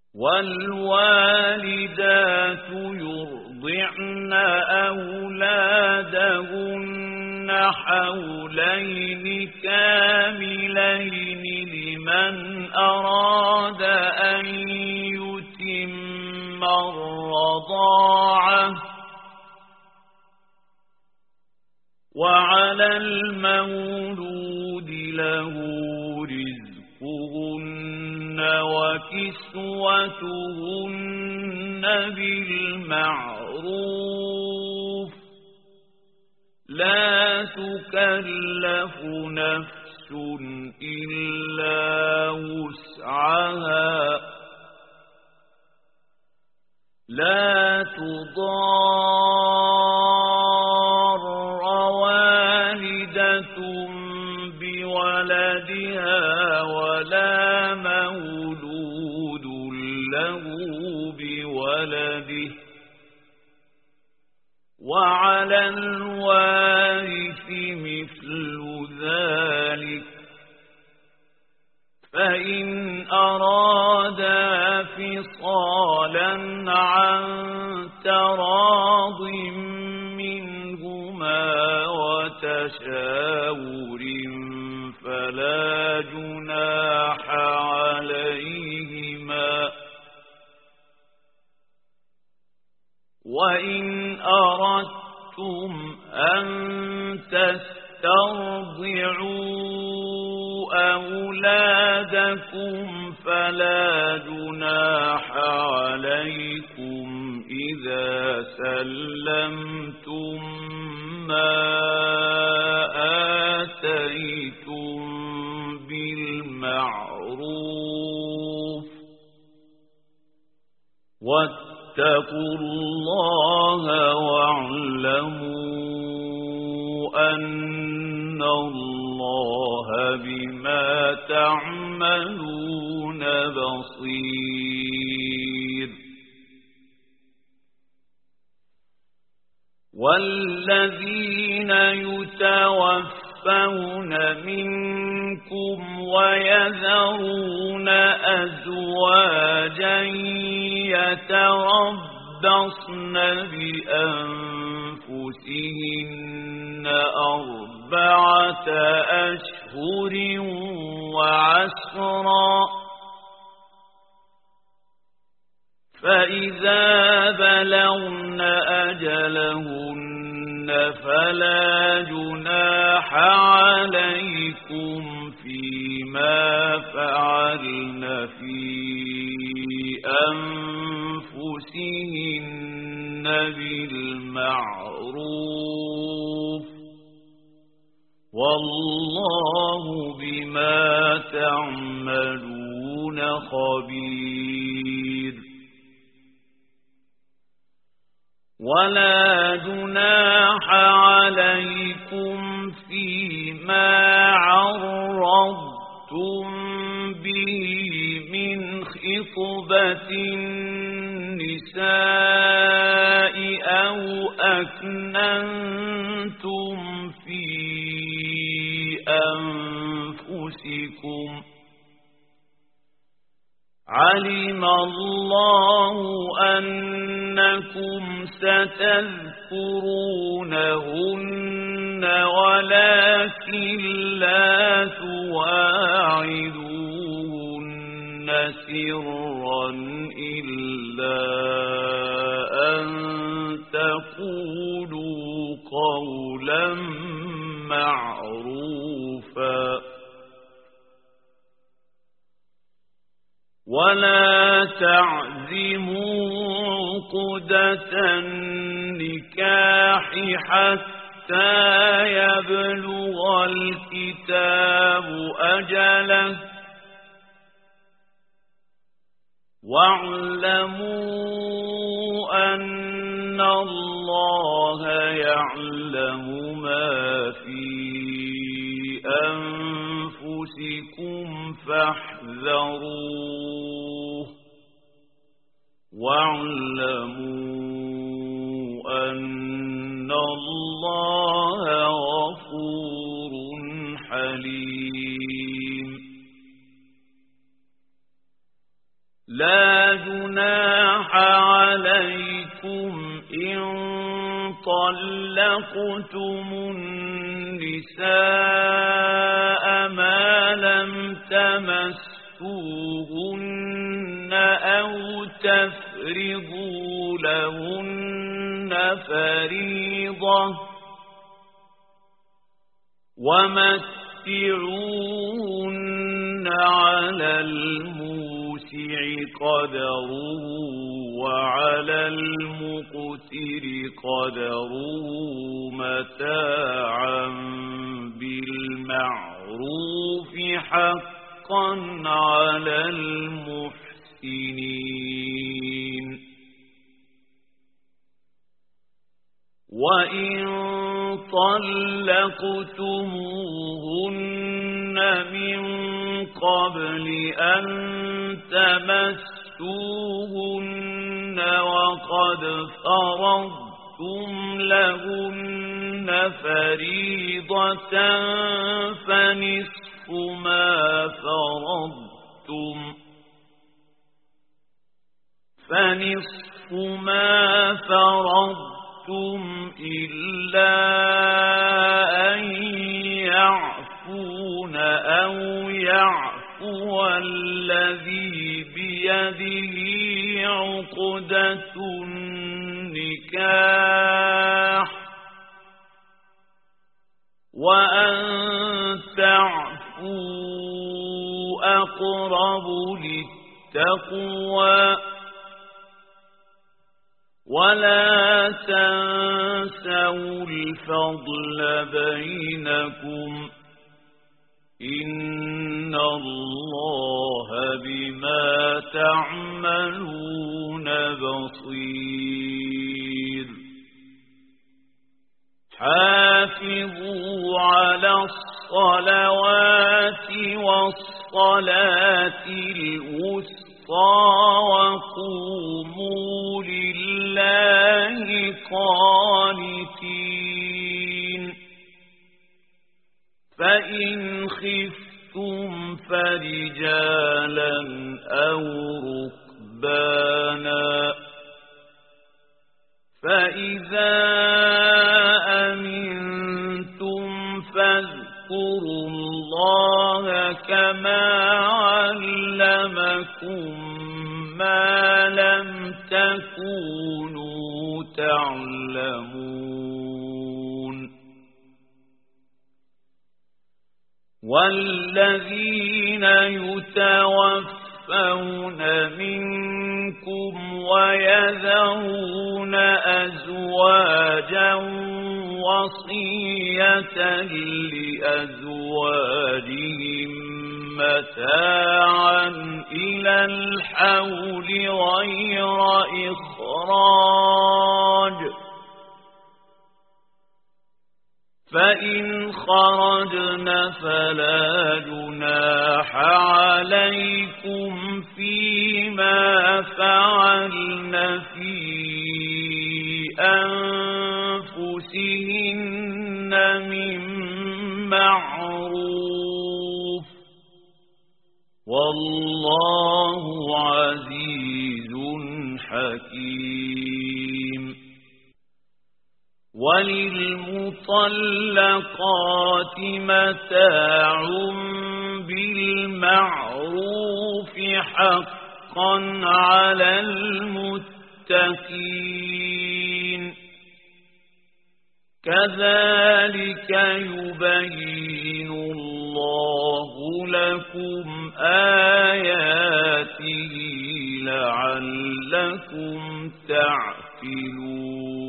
والوالدات يرضعن أولادهن حولين كاملين لمن أراد أن يتم الرضاعة وعلى المولود له رزقهن وكسوتهن بالمعروف لا تكلف نفس إلا وسعها لا تضار والدة بولدها ولا مولود له بولده وعلى الوارث مثل ذلك فإن أرادا فصالا عن تراض منهما وتشاور فلا جناح عليهما وإن أردتم أن تسترضعوا أولادكم فلا جناح عليكم إذا سلمتم ما آتيتم بالمعروف واتقوا الله واعلموا أن الله بما تعملون بصير والذين يتوفون منكم ويذرون أزواجا يتربصن بأنفسهن 4 أشهر وعشرا فإذا بلغن أجلهن فلا جناح عليكم فيما فعلن في أنفسهن بالمعروف والله بما تعملون خبير ولا جناح عليكم فيما عرضتم به من خطبة النساء أو أكننتم في أنفسكم علم الله أنكم ستذكرونهن ولكن لا تواعدوهن سرا إلا أن تقولوا قولا معروفا ولا تعزموا عقدة النكاح حتى يبلغ الكتاب أجله واعلموا أن الله يعلم ما في أنفسكم فاحذروه واعلموا أن الله غفور حليم لا جناح عليكم إن طلقتم النساء ما لم تمسوهن أو تفرضوا لهن فريضة ومتعوهن على الموسع قدره وعلى المقتر قدره متاعا بالمعروف حقا على المحسنين وإن طلقتموهن من قبل أن تمسوهن وقد فرضتم لهن فريضة فنصف ما فرضتم إلا أن يعفون أو يعفو الذي بيده عقدة النكاح وأن تعفوا أقرب للتقوى ولا تنسوا الفضل بينكم إن الله بما تعملون بصير حافظوا على الصلوات والصلاة الوسطى وقوموا لله قانتين فإن خفتم فرجالا أو ركبانا فإذا أمنتم فاذكروا الله كما علمكم ما لم تكونوا تعلمون والذين يتوفون منكم ويذرون أزواجا وصية لأزواجهم متاعا إلى الحول غير إخراج فإن خرجن فلا جناح عليكم فيما فعلن في أنفسهن من معروف والله عزيز حكيم وللمطلقات متاع بالمعروف حقا على المتقين كذلك يبين الله لكم آياته لعلكم تعقلون